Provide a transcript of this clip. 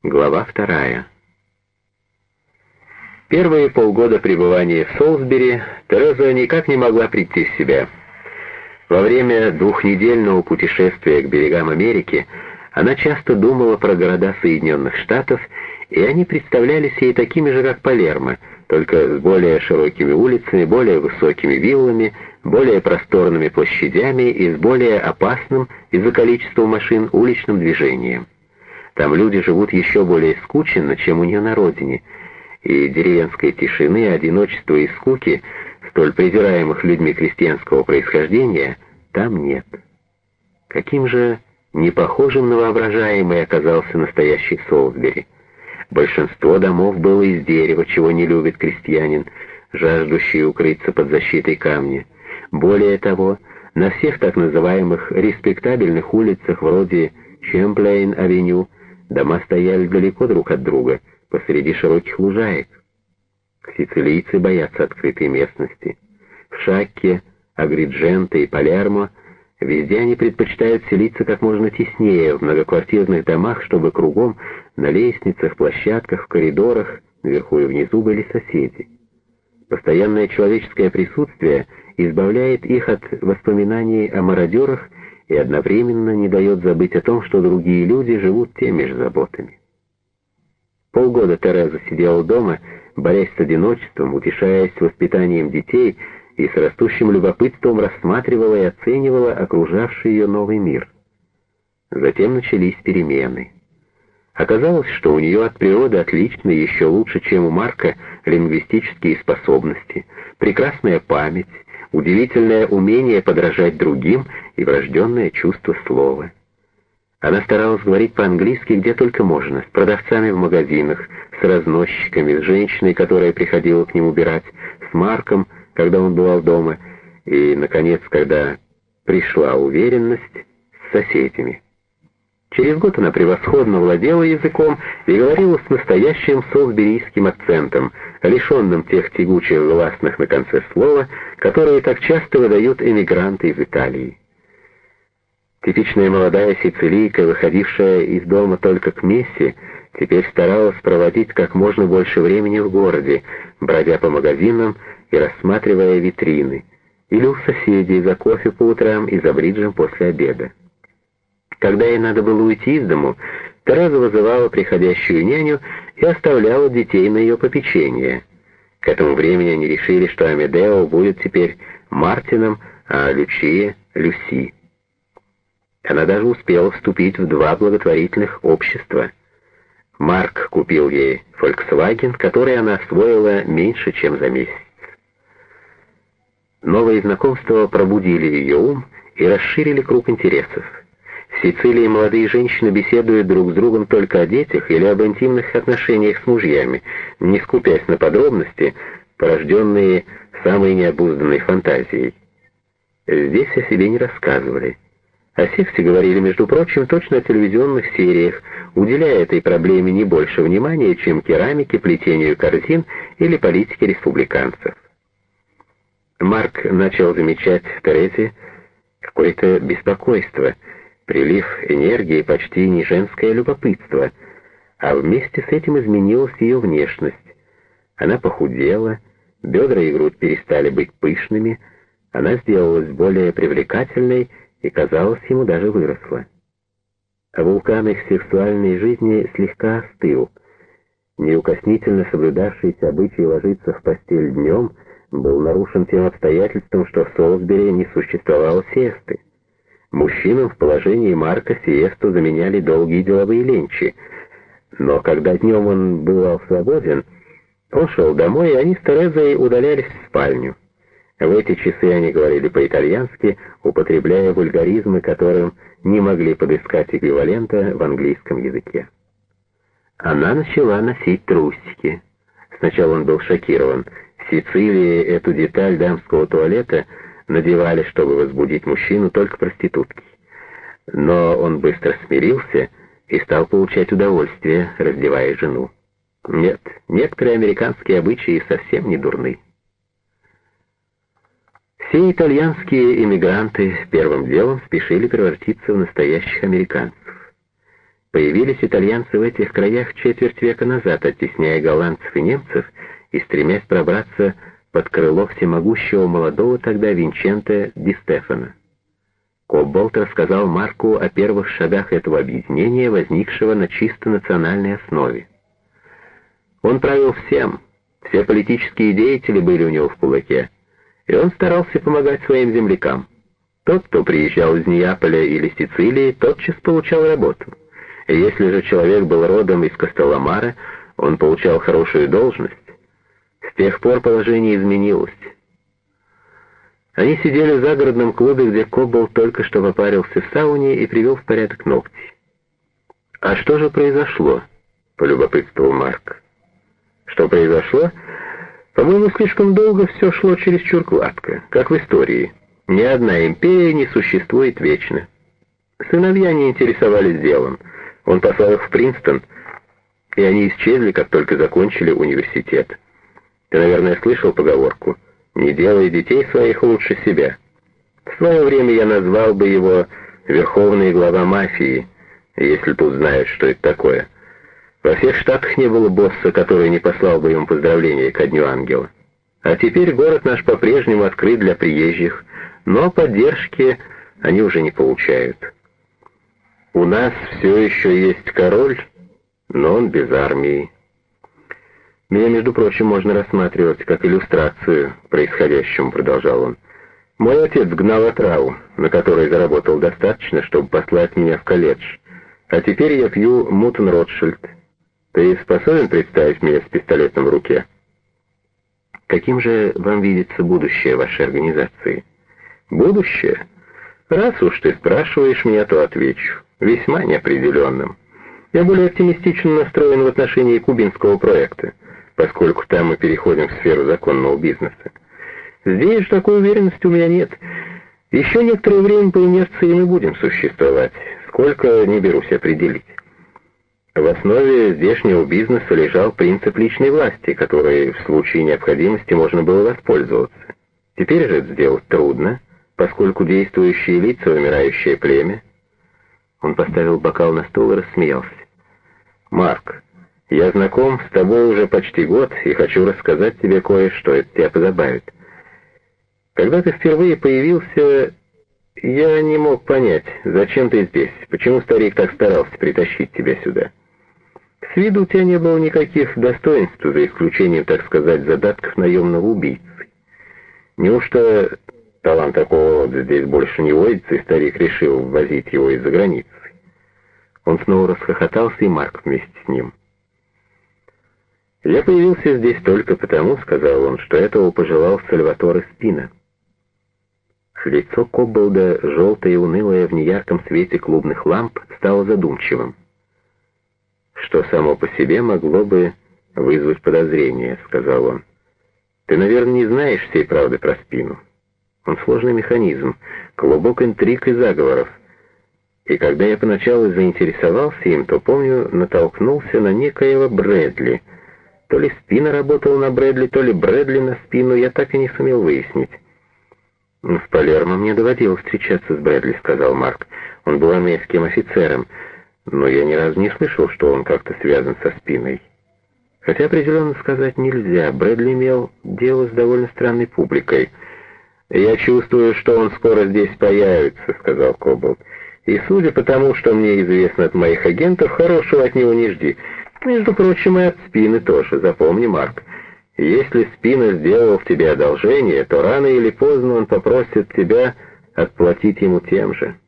Глава 2. Первые полгода пребывания в Солсбери Тереза никак не могла прийти в себя. Во время двухнедельного путешествия к берегам Америки она часто думала про города Соединенных Штатов, и они представлялись ей такими же, как Палермо, только с более широкими улицами, более высокими виллами, более просторными площадями и с более опасным из-за количества машин уличным движением. Там люди живут еще более скученно, чем у нее на родине, и деревенской тишины, одиночества и скуки, столь презираемых людьми крестьянского происхождения, там нет. Каким же непохожим на воображаемый оказался настоящий Солсбери. Большинство домов было из дерева, чего не любит крестьянин, жаждущий укрыться под защитой камня. Более того, на всех так называемых респектабельных улицах вроде Чемплейн-авеню дома стояли далеко друг от друга, посреди широких лужаек. Сицилийцы боятся открытой местности. В Шакке, Агридженто и Палермо везде они предпочитают селиться как можно теснее в многоквартирных домах, чтобы кругом, на лестницах, площадках, в коридорах, наверху и внизу были соседи. Постоянное человеческое присутствие избавляет их от воспоминаний о мародерах и одновременно не дает забыть о том, что другие люди живут теми же заботами. Полгода Тереза сидела дома, борясь с одиночеством, утешаясь воспитанием детей и с растущим любопытством рассматривала и оценивала окружавший ее новый мир. Затем начались перемены. Оказалось, что у нее от природы отличные, еще лучше, чем у Марка, лингвистические способности, прекрасная память, удивительное умение подражать другим и врожденное чувство слова. Она старалась говорить по-английски где только можно, с продавцами в магазинах, с разносчиками, с женщиной, которая приходила к ним убирать, с Марком, когда он бывал дома, и, наконец, когда пришла уверенность, с соседями. Через год она превосходно владела языком и говорила с настоящим солсберийским акцентом, лишенным тех тягучих гласных на конце слова, которые так часто выдают эмигранты из Италии. Типичная молодая сицилийка, выходившая из дома только к мессе, теперь старалась проводить как можно больше времени в городе, бродя по магазинам и рассматривая витрины, или у соседей за кофе по утрам и за бриджем после обеда. Когда ей надо было уйти из дому, Тереза вызывала приходящую няню и оставляла детей на ее попечение. К этому времени они решили, что Амедео будет теперь Мартином, а Лючия — Люси. Она даже успела вступить в 2 благотворительных общества. Марк купил ей Volkswagen, который она освоила меньше, чем за месяц. Новые знакомства пробудили ее ум и расширили круг интересов. В Сицилии молодые женщины беседуют друг с другом только о детях или об интимных отношениях с мужьями, не скупясь на подробности, порожденные самой необузданной фантазией. Здесь о себе не рассказывали. О сексе говорили, между прочим, точно о телевизионных сериях, уделяя этой проблеме не больше внимания, чем керамике, плетению корзин или политике республиканцев. Марк начал замечать в Терезе какое-то беспокойство, прилив энергии, почти не женское любопытство, а вместе с этим изменилась ее внешность. Она похудела, бедра и грудь перестали быть пышными, она сделалась более привлекательной и, казалось, ему даже выросла. А вулкан их сексуальной жизни слегка остыл. Неукоснительно соблюдавшийся обычай ложиться в постель днем был нарушен тем обстоятельством, что в Солсбери не существовало сиесты. Мужчинам в положении Марка сиесту заменяли долгие деловые ленчи, но когда днем он бывал свободен, он шел домой, и они с Терезой удалялись в спальню. В эти часы они говорили по-итальянски, употребляя вульгаризмы, которым не могли подыскать эквивалента в английском языке. Она начала носить трусики. Сначала он был шокирован. В Сицилии эту деталь дамского туалета надевали, чтобы возбудить мужчину, только проститутки. Но он быстро смирился и стал получать удовольствие, раздевая жену. Нет, некоторые американские обычаи совсем не дурны. Все итальянские эмигранты первым делом спешили превратиться в настоящих американцев. Появились итальянцы в этих краях четверть века назад, оттесняя голландцев и немцев и стремясь пробраться под крыло всемогущего молодого тогда Винченто ди Стефано. Кобболт рассказал Марку о первых шагах этого объединения, возникшего на чисто национальной основе. Он правил всем, все политические деятели были у него в кулаке, и он старался помогать своим землякам. Тот, кто приезжал из Неаполя или Сицилии, тотчас получал работу. И если же человек был родом из Костеломара, он получал хорошую должность. С тех пор положение изменилось. Они сидели в загородном клубе, где Кобболт только что попарился в сауне и привел в порядок ногти. «А что же произошло?» — полюбопытствовал Марк. «Что произошло? По-моему, слишком долго все шло чересчур гладко, как в истории. Ни одна империя не существует вечно. Сыновья не интересовались делом. Он послал их в Принстон, и они исчезли, как только закончили университет. Ты, наверное, слышал поговорку «Не делай детей своих лучше себя». В свое время я назвал бы его верховный глава мафии, если тут знают, что это такое. Во всех штатах не было босса, который не послал бы ему поздравления ко Дню Ангела. А теперь город наш по-прежнему открыт для приезжих, но поддержки они уже не получают. У нас все еще есть король, но он без армии. Меня, между прочим, можно рассматривать как иллюстрацию происходящему, продолжал он. Мой отец гнал отраву, на которой заработал достаточно, чтобы послать меня в колледж. А теперь я пью Мутон Ротшильд. Ты способен представить меня с пистолетом в руке? Каким же вам видится будущее вашей организации? Будущее? Раз уж ты спрашиваешь меня, то отвечу. Весьма неопределенным. Я более оптимистично настроен в отношении кубинского проекта, поскольку там мы переходим в сферу законного бизнеса. Здесь же такой уверенности у меня нет. Еще некоторое время по инерции мы будем существовать, сколько не берусь определить. В основе здешнего бизнеса лежал принцип личной власти, которой в случае необходимости можно было воспользоваться. Теперь же это сделать трудно, поскольку действующие лица — умирающее племя. Он поставил бокал на стол и рассмеялся. «Марк, я знаком с тобой уже почти год и хочу рассказать тебе кое-что, это тебя позабавит. Когда ты впервые появился, я не мог понять, зачем ты здесь, почему старик так старался притащить тебя сюда. С виду у тебя не было никаких достоинств, за исключением, так сказать, задатков наемного убийцы. Неужто талант такого рода здесь больше не водится, и старик решил ввозить его из-за границы?» Он снова расхохотался, и Марк вместе с ним. «Я появился здесь только потому, — сказал он, — что этого пожелал Сальваторе Спина». Лицо Кобболда, желтое и унылое в неярком свете клубных ламп, стало задумчивым. «Что само по себе могло бы вызвать подозрение», — сказал он. «Ты, наверное, не знаешь всей правды про Спину. Он сложный механизм, клубок интриг и заговоров. И когда я поначалу заинтересовался им, то, помню, натолкнулся на некоего Брэдли. То ли Спина работал на Брэдли, то ли Брэдли на Спину, я так и не сумел выяснить». «В Палермо мне доводилось встречаться с Брэдли», — сказал Марк. «Он был армейским офицером, но я ни разу не слышал, что он как-то связан со Спиной. Хотя определенно сказать нельзя, Брэдли имел дело с довольно странной публикой». «Я чувствую, что он скоро здесь появится», — сказал Кобболт. «И судя по тому, что мне известно от моих агентов, хорошего от него не жди. Между прочим, и от Спины тоже, запомни, Марк. Если Спина сделал в тебе одолжение, то рано или поздно он попросит тебя отплатить ему тем же».